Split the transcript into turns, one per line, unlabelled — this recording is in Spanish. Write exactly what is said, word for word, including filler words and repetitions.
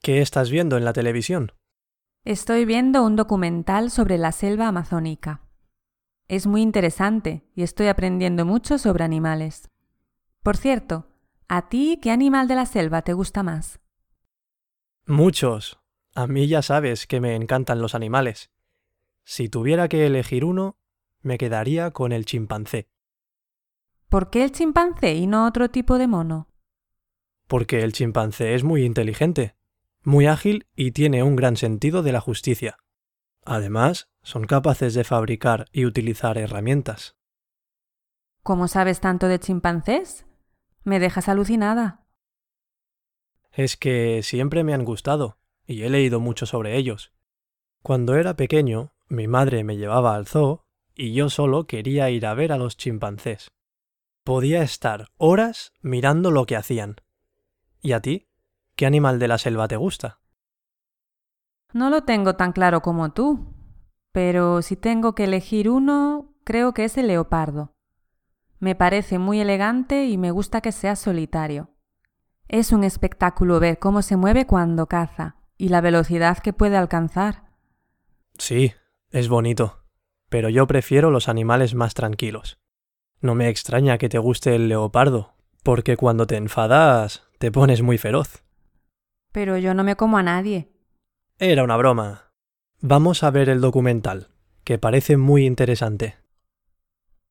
¿Qué estás viendo en la televisión?
Estoy viendo un documental sobre la selva amazónica. Es muy interesante y estoy aprendiendo mucho sobre animales. Por cierto, ¿a ti qué animal de la selva te gusta más?
Muchos. A mí ya sabes que me encantan los animales. Si tuviera que elegir uno, me quedaría con el chimpancé,
¿Por qué el chimpancé y no otro tipo de mono?
porque el chimpancé es muy inteligente, muy ágil y tiene un gran sentido de la justicia. Además, son capaces de fabricar y utilizar herramientas.
¿Cómo sabes tanto de chimpancés? Me dejas alucinada.
Es que siempre me han gustado, y he leído mucho sobre ellos. Cuando era pequeño, mi madre me llevaba al zoo y yo solo quería ir a ver a los chimpancés. Podía estar horas mirando lo que hacían. ¿Y a ti? ¿Qué animal de la selva te gusta?
No lo tengo tan claro como tú, pero si tengo que elegir uno, creo que es el leopardo. Me parece muy elegante y me gusta que sea solitario. Es un espectáculo ver cómo se mueve cuando caza y la velocidad que puede alcanzar.
Sí, es bonito, pero yo prefiero los animales más tranquilos. No me extraña que te guste el leopardo, porque cuando te enfadas te pones muy feroz.
Pero yo no me como a nadie.
Era una broma. Vamos a ver el documental, que parece muy interesante.